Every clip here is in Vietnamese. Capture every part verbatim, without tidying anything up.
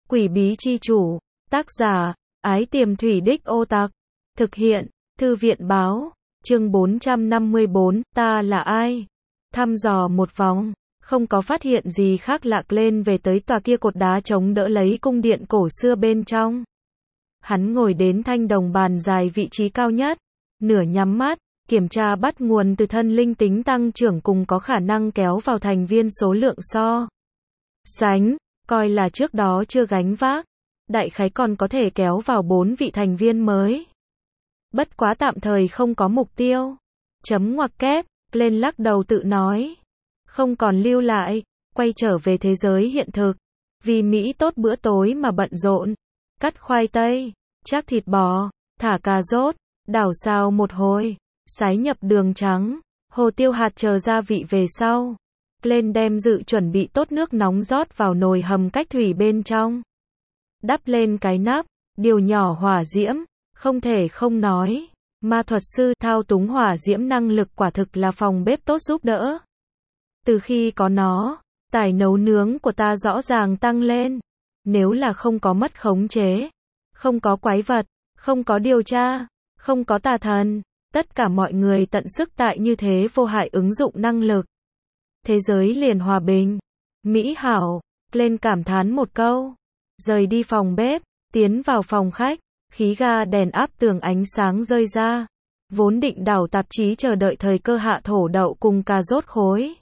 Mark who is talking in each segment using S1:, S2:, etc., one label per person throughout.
S1: Quỷ bí chi chủ, tác giả, Ái Tiềm Thủy Đích Ô Tặc, thực hiện, Thư viện báo, chương bốn trăm năm mươi bốn, ta là ai? Thăm dò một vòng, không có phát hiện gì khác lạ, lên về tới tòa kia cột đá chống đỡ lấy cung điện cổ xưa bên trong. Hắn ngồi đến thanh đồng bàn dài vị trí cao nhất, nửa nhắm mắt, kiểm tra bắt nguồn từ thân linh tính tăng trưởng cùng có khả năng kéo vào thành viên số lượng so sánh, coi là trước đó chưa gánh vác, đại khái còn có thể kéo vào bốn vị thành viên mới. Bất quá tạm thời không có mục tiêu. Chấm ngoặc kép, lên lắc đầu tự nói. Không còn lưu lại, quay trở về thế giới hiện thực. Vì Mỹ tốt bữa tối mà bận rộn. Cắt khoai tây, chắc thịt bò, thả cà rốt, đảo xào một hồi, sái nhập đường trắng, hồ tiêu hạt chờ gia vị về sau. Lên đem dự chuẩn bị tốt nước nóng rót vào nồi hầm cách thủy bên trong. Đắp lên cái nắp, điều nhỏ hỏa diễm, không thể không nói. Ma thuật sư thao túng hỏa diễm năng lực quả thực là phòng bếp tốt giúp đỡ. Từ khi có nó, tài nấu nướng của ta rõ ràng tăng lên. Nếu là không có mất khống chế, không có quái vật, không có điều tra, không có tà thần, tất cả mọi người tận sức tại như thế vô hại ứng dụng năng lực. Thế giới liền hòa bình, mỹ hảo, lên cảm thán một câu. Rời đi phòng bếp, tiến vào phòng khách, khí ga đèn áp tường ánh sáng rơi ra. Vốn định đảo tạp chí chờ đợi thời cơ hạ thổ đậu cùng cà rốt khối.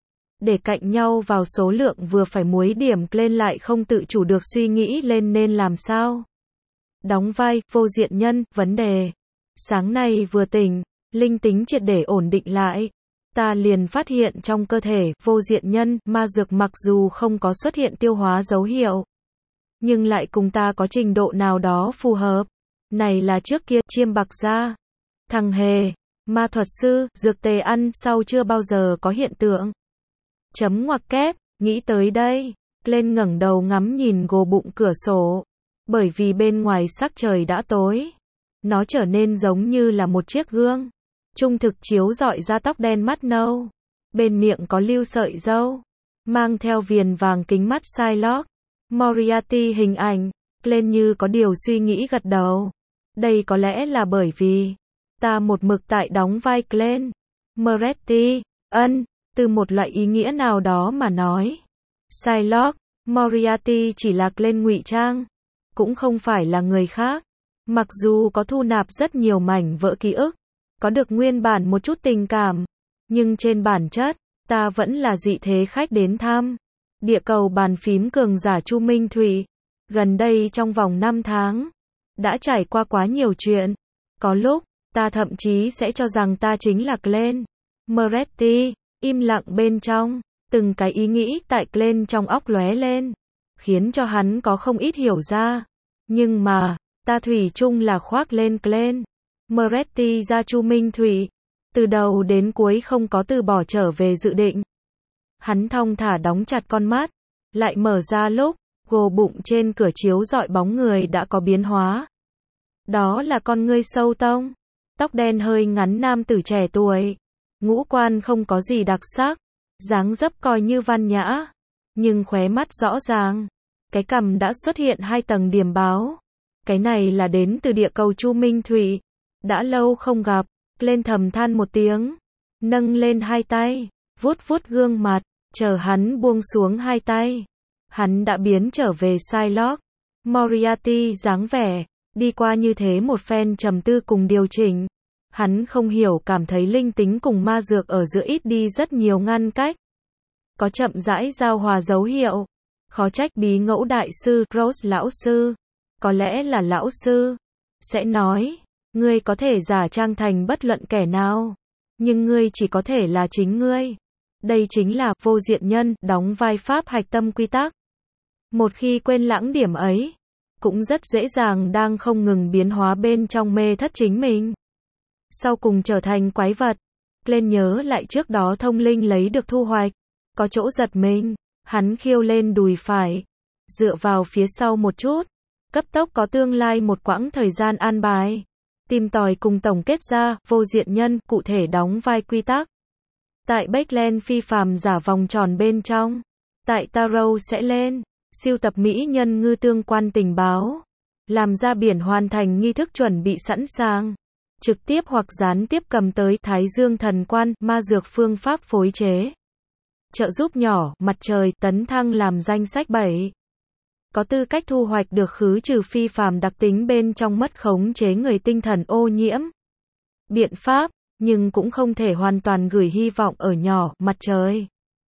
S1: Để cạnh nhau vào số lượng vừa phải muối điểm, lên lại không tự chủ được suy nghĩ lên nên làm sao. Đóng vai, vô diện nhân, vấn đề. Sáng nay vừa tỉnh, linh tính triệt để ổn định lại. Ta liền phát hiện trong cơ thể, vô diện nhân, ma dược mặc dù không có xuất hiện tiêu hóa dấu hiệu. Nhưng lại cùng ta có trình độ nào đó phù hợp. Này là trước kia, chiêm bạc ra. Thằng hề, ma thuật sư, dược tề ăn sau chưa bao giờ có hiện tượng. Chấm ngoặc kép, nghĩ tới đây. Lên ngẩng đầu ngắm nhìn gồ bụng cửa sổ. Bởi vì bên ngoài sắc trời đã tối. Nó trở nên giống như là một chiếc gương. Trung thực chiếu rọi ra tóc đen mắt nâu. Bên miệng có lưu sợi râu. Mang theo viền vàng kính mắt Shylock Moriarty hình ảnh. Lên như có điều suy nghĩ gật đầu. Đây có lẽ là bởi vì ta một mực tại đóng vai Glenn Moretti. Ân, từ một loại ý nghĩa nào đó mà nói, Shylock Moriarty chỉ là Glenn ngụy trang, cũng không phải là người khác. Mặc dù có thu nạp rất nhiều mảnh vỡ ký ức, có được nguyên bản một chút tình cảm, nhưng trên bản chất, ta vẫn là dị thế khách đến thăm. Địa cầu bàn phím cường giả Chu Minh Thủy. Gần đây trong vòng năm tháng, đã trải qua quá nhiều chuyện. Có lúc, ta thậm chí sẽ cho rằng ta chính là Glenn Moretti. Im lặng bên trong, từng cái ý nghĩ tại Glenn trong óc lóe lên, khiến cho hắn có không ít hiểu ra. Nhưng mà, ta thủy chung là khoác lên Glenn Moretti ra Chu Minh Thủy. Từ đầu đến cuối không có từ bỏ trở về dự định. Hắn thong thả đóng chặt con mắt, lại mở ra lúc, gồ bụng trên cửa chiếu rọi bóng người đã có biến hóa. Đó là con ngươi sâu tông, tóc đen hơi ngắn nam tử trẻ tuổi. Ngũ quan không có gì đặc sắc, dáng dấp coi như văn nhã, nhưng khóe mắt rõ ràng. Cái cằm đã xuất hiện hai tầng điểm báo. Cái này là đến từ địa cầu Chu Minh Thủy. Đã lâu không gặp, lên thầm than một tiếng, nâng lên hai tay, vuốt vuốt gương mặt, chờ hắn buông xuống hai tay. Hắn đã biến trở về Shylock Moriarty dáng vẻ, đi qua như thế một phen trầm tư cùng điều chỉnh. Hắn không hiểu cảm thấy linh tính cùng ma dược ở giữa ít đi rất nhiều ngăn cách. Có chậm rãi giao hòa dấu hiệu. Khó trách bí ngẫu đại sư, Rose lão sư. Có lẽ là lão sư. Sẽ nói, ngươi có thể giả trang thành bất luận kẻ nào. Nhưng ngươi chỉ có thể là chính ngươi. Đây chính là vô diện nhân, đóng vai pháp hạch tâm quy tắc. Một khi quên lãng điểm ấy, cũng rất dễ dàng đang không ngừng biến hóa bên trong mê thất chính mình. Sau cùng trở thành quái vật. Lên nhớ lại trước đó thông linh lấy được thu hoạch. Có chỗ giật mình. Hắn khiêu lên đùi phải. Dựa vào phía sau một chút. Cấp tốc có tương lai một quãng thời gian an bài. Tìm tòi cùng tổng kết ra, vô diện nhân, cụ thể đóng vai quy tắc. Tại Backland phi phàm giả vòng tròn bên trong. Tại Tarot sẽ lên. siêu tập mỹ nhân ngư tương quan tình báo, làm ra biển hoàn thành nghi thức chuẩn bị sẵn sàng, trực tiếp hoặc gián tiếp cầm tới Thái Dương thần quan, ma dược phương pháp phối chế, trợ giúp nhỏ, mặt trời, tấn thăng làm danh sách bảy. Có tư cách thu hoạch được khứ trừ phi phàm đặc tính bên trong mất khống chế người tinh thần ô nhiễm. Biện pháp, nhưng cũng không thể hoàn toàn gửi hy vọng ở nhỏ, mặt trời.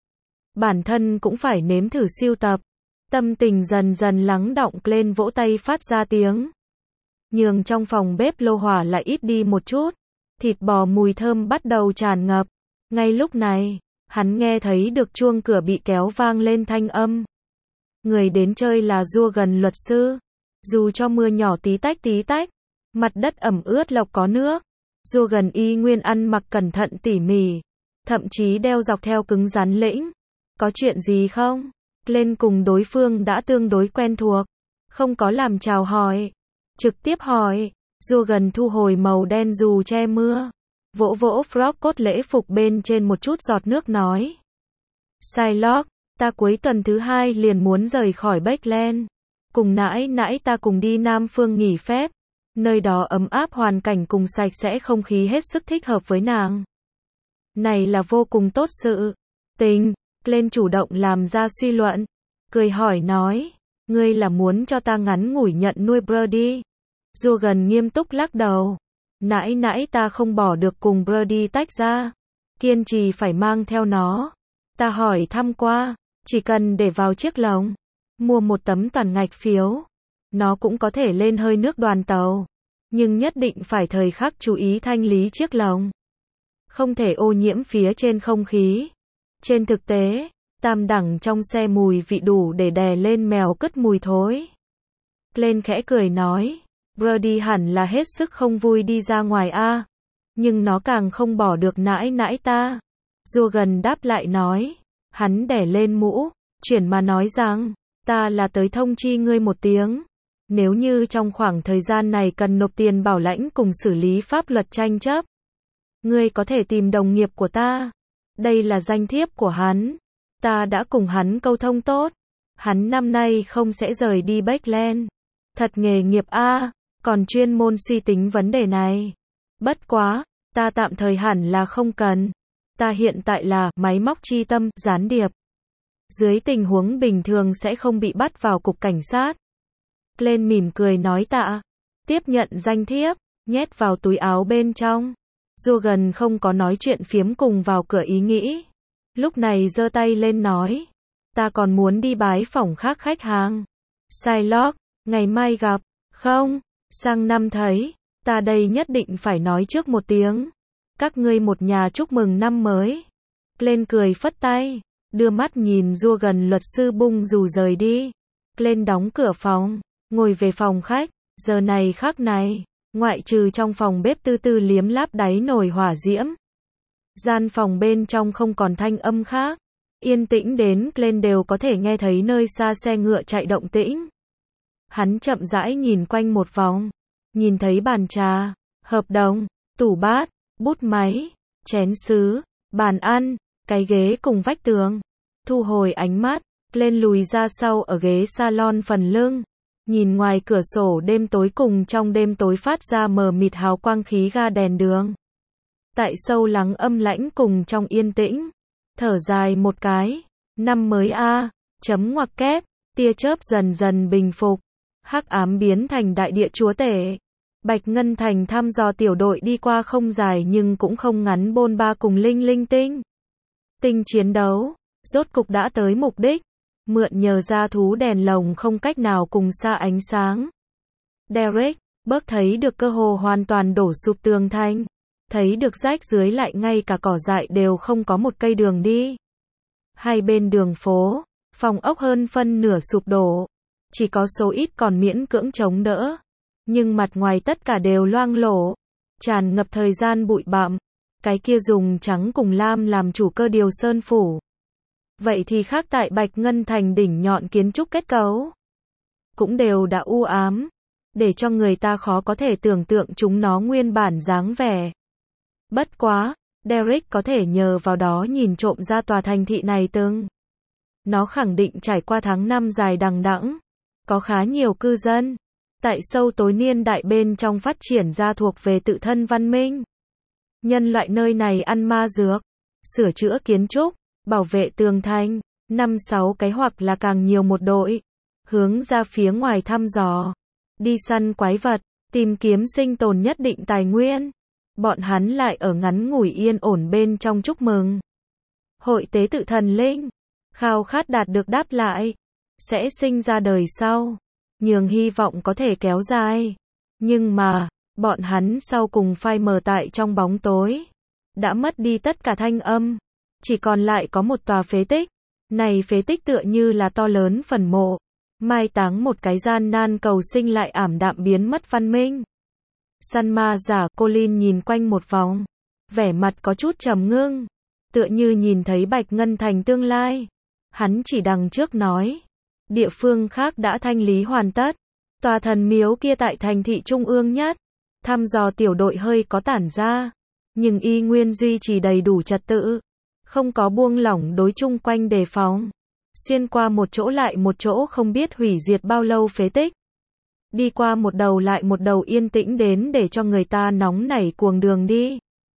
S1: Bản thân cũng phải nếm thử siêu tập. Tâm tình dần dần lắng đọng lên, vỗ tay phát ra tiếng. Nhường trong phòng bếp lô hỏa lại ít đi một chút. Thịt bò mùi thơm bắt đầu tràn ngập. Ngay lúc này, hắn nghe thấy được chuông cửa bị kéo vang lên thanh âm. Người đến chơi là Jurgen luật sư. Dù cho mưa nhỏ tí tách tí tách, mặt đất ẩm ướt lộc có nước, Jurgen y nguyên ăn mặc cẩn thận tỉ mỉ, thậm chí đeo dọc theo cứng rắn lĩnh. Có chuyện gì không? Lên cùng đối phương đã tương đối quen thuộc, không có làm chào hỏi, trực tiếp hỏi. Jurgen thu hồi màu đen dù che mưa, vỗ vỗ frock cốt lễ phục bên trên một chút giọt nước nói. Shylock, ta cuối tuần thứ hai liền muốn rời khỏi Beckland. Cùng nãi nãi ta cùng đi Nam Phương nghỉ phép. Nơi đó ấm áp, hoàn cảnh cùng sạch sẽ, không khí hết sức thích hợp với nàng. Này là vô cùng tốt sự tình. Lên chủ động làm ra suy luận, cười hỏi nói, ngươi là muốn cho ta ngắn ngủi nhận nuôi Brody? Jurgen nghiêm túc lắc đầu, nãi nãi ta không bỏ được cùng Brody tách ra, kiên trì phải mang theo nó. Ta hỏi thăm qua, chỉ cần để vào chiếc lồng, mua một tấm toàn ngạch phiếu, nó cũng có thể lên hơi nước đoàn tàu, nhưng nhất định phải thời khắc chú ý thanh lý chiếc lồng, không thể ô nhiễm phía trên không khí. Trên thực tế, tam đẳng trong xe mùi vị đủ để đè lên mèo cứt mùi thối. Lên khẽ cười nói, Brody hẳn là hết sức không vui đi ra ngoài a, nhưng nó càng không bỏ được nãi nãi ta. Jurgen đáp lại nói, hắn đè lên mũ, chuyển mà nói rằng, ta là tới thông chi ngươi một tiếng. Nếu như trong khoảng thời gian này cần nộp tiền bảo lãnh cùng xử lý pháp luật tranh chấp, ngươi có thể tìm đồng nghiệp của ta. Đây là danh thiếp của hắn. Ta đã cùng hắn câu thông tốt. Hắn năm nay không sẽ rời đi Beckland. Thật nghề nghiệp a, còn chuyên môn suy tính vấn đề này. Bất quá, ta tạm thời hẳn là không cần. Ta hiện tại là máy móc chi tâm, gián điệp. Dưới tình huống bình thường sẽ không bị bắt vào cục cảnh sát. Lên mỉm cười nói tạ. Tiếp nhận danh thiếp, nhét vào túi áo bên trong. Jurgen không có nói chuyện phiếm cùng vào cửa ý nghĩ. Lúc này giơ tay lên nói. Ta còn muốn đi bái phỏng khác khách hàng. Shylock, ngày mai gặp. Không, sang năm thấy. Ta đây nhất định phải nói trước một tiếng. Các ngươi một nhà chúc mừng năm mới. Lên cười phất tay. Đưa mắt nhìn Jurgen luật sư bung dù rời đi. Lên đóng cửa phòng. Ngồi về phòng khách. Giờ này khắc này, ngoại trừ trong phòng bếp tư tư liếm láp đáy nồi hỏa diễm, gian phòng bên trong không còn thanh âm khác, yên tĩnh đến lên đều có thể nghe thấy nơi xa xe ngựa chạy động tĩnh. Hắn chậm rãi nhìn quanh một vòng, nhìn thấy bàn trà, hợp đồng, tủ bát, bút máy, chén sứ, bàn ăn, cái ghế cùng vách tường. Thu hồi ánh mắt, lên lùi ra sau ở ghế salon phần lưng. Nhìn ngoài cửa sổ đêm tối cùng trong đêm tối phát ra mờ mịt hào quang khí ga đèn đường. Tại sâu lắng âm lãnh cùng trong yên tĩnh, thở dài một cái, năm mới a, chấm ngoặc kép, tia chớp dần dần bình phục, hắc ám biến thành đại địa chúa tể. Bạch Ngân Thành thăm dò tiểu đội đi qua không dài nhưng cũng không ngắn bôn ba cùng linh linh tinh. Tinh chiến đấu, rốt cục đã tới mục đích. Mượn nhờ ra thú đèn lồng không cách nào cùng xa ánh sáng. Derek, bớt thấy được cơ hồ hoàn toàn đổ sụp tường thành. Thấy được rách dưới lại ngay cả cỏ dại đều không có một cây đường đi. Hai bên đường phố, phòng ốc hơn phân nửa sụp đổ. Chỉ có số ít còn miễn cưỡng chống đỡ. Nhưng mặt ngoài tất cả đều loang lổ. Tràn ngập thời gian bụi bặm. Cái kia dùng trắng cùng lam làm chủ cơ điều sơn phủ. Vậy thì khác tại Bạch Ngân Thành đỉnh nhọn kiến trúc kết cấu. Cũng đều đã u ám. Để cho người ta khó có thể tưởng tượng chúng nó nguyên bản dáng vẻ. Bất quá, Derek có thể nhờ vào đó nhìn trộm ra tòa thành thị này từng Nó khẳng định trải qua tháng năm dài đằng đẵng, có khá nhiều cư dân. Tại sâu tối niên đại bên trong phát triển ra thuộc về tự thân văn minh. Nhân loại nơi này ăn ma dược, sửa chữa kiến trúc, bảo vệ tường thành, năm sáu cái hoặc là càng nhiều một đội, hướng ra phía ngoài thăm dò, đi săn quái vật, tìm kiếm sinh tồn nhất định tài nguyên. Bọn hắn lại ở ngắn ngủi yên ổn bên trong chúc mừng hội tế tự thần linh, khao khát đạt được đáp lại, sẽ sinh ra đời sau, nhường hy vọng có thể kéo dài. Nhưng mà, bọn hắn sau cùng phai mờ tại trong bóng tối, đã mất đi tất cả thanh âm, chỉ còn lại có một tòa phế tích. Này phế tích tựa như là to lớn phần mộ, mai táng một cái gian nan cầu sinh lại ảm đạm biến mất văn minh. Săn ma giả Colin nhìn quanh một vòng, vẻ mặt có chút trầm ngưng, tựa như nhìn thấy Bạch Ngân Thành tương lai. Hắn chỉ đằng trước nói, địa phương khác đã thanh lý hoàn tất, tòa thần miếu kia tại thành thị trung ương nhất, thăm dò tiểu đội hơi có tản ra, nhưng y nguyên duy trì đầy đủ trật tự, không có buông lỏng đối chung quanh đề phòng. Xuyên qua một chỗ lại một chỗ không biết hủy diệt bao lâu phế tích, đi qua một đầu lại một đầu yên tĩnh đến để cho người ta nóng nảy cuồng đường đi.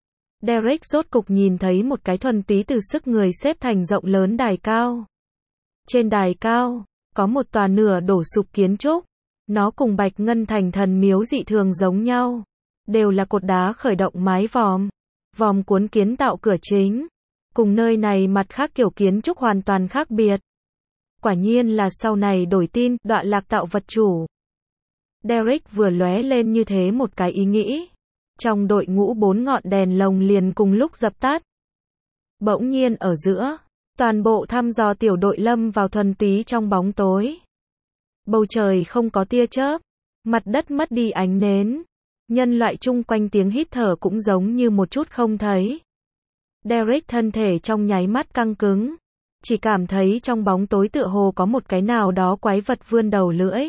S1: Derek rốt cục nhìn thấy một cái thuần túy từ sức người xếp thành rộng lớn đài cao. Trên đài cao, có một tòa nửa đổ sụp kiến trúc. Nó cùng Bạch Ngân Thành thần miếu dị thường giống nhau. Đều là cột đá khởi động mái vòm. Vòm cuốn kiến tạo cửa chính. Cùng nơi này mặt khác kiểu kiến trúc hoàn toàn khác biệt. Quả nhiên là sau này đổi tin, đọa lạc tạo vật chủ. Derek vừa lóe lên như thế một cái ý nghĩ. Trong đội ngũ bốn ngọn đèn lồng liền cùng lúc dập tắt. Bỗng nhiên ở giữa, toàn bộ thăm dò tiểu đội lâm vào thuần túy trong bóng tối. Bầu trời không có tia chớp, mặt đất mất đi ánh nến. Nhân loại chung quanh tiếng hít thở cũng giống như một chút không thấy. Derek thân thể trong nháy mắt căng cứng, chỉ cảm thấy trong bóng tối tựa hồ có một cái nào đó quái vật vươn đầu lưỡi.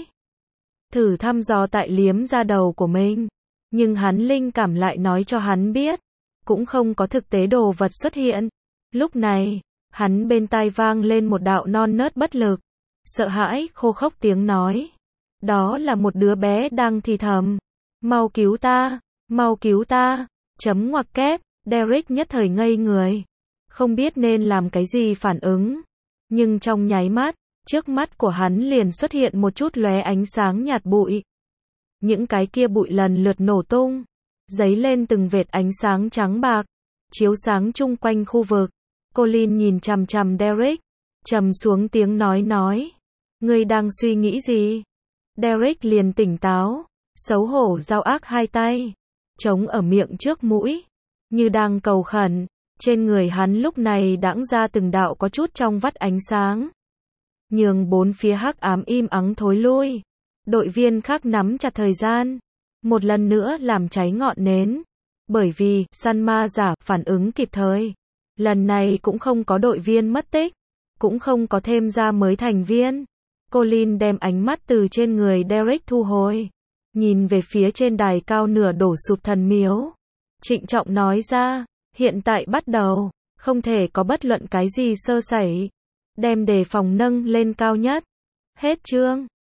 S1: Thử thăm dò tại liếm ra đầu của mình, nhưng hắn linh cảm lại nói cho hắn biết, cũng không có thực tế đồ vật xuất hiện. Lúc này, hắn bên tai vang lên một đạo non nớt bất lực, sợ hãi khô khốc tiếng nói. Đó là một đứa bé đang thì thầm, mau cứu ta, mau cứu ta, chấm ngoặc kép. Derek nhất thời ngây người, không biết nên làm cái gì phản ứng, nhưng trong nháy mắt, trước mắt của hắn liền xuất hiện một chút lóe ánh sáng nhạt bụi. Những cái kia bụi lần lượt nổ tung, dấy lên từng vệt ánh sáng trắng bạc, chiếu sáng chung quanh khu vực. Colin nhìn chằm chằm Derek, trầm xuống tiếng nói nói, ngươi đang suy nghĩ gì? Derek liền tỉnh táo, xấu hổ giao ác hai tay, chống ở miệng trước mũi, như đang cầu khẩn. Trên người hắn lúc này đãng ra từng đạo có chút trong vắt ánh sáng, nhường bốn phía hắc ám im ắng thối lui. Đội viên khác nắm chặt thời gian, một lần nữa làm cháy ngọn nến, bởi vì săn ma giả phản ứng kịp thời. Lần này cũng không có đội viên mất tích, cũng không có thêm ra mới thành viên. Colin đem ánh mắt từ trên người Derek thu hồi, nhìn về phía trên đài cao nửa đổ sụp thần miếu, trịnh trọng nói ra, hiện tại bắt đầu, không thể có bất luận cái gì sơ sẩy, đem đề phòng nâng lên cao nhất. Hết chương.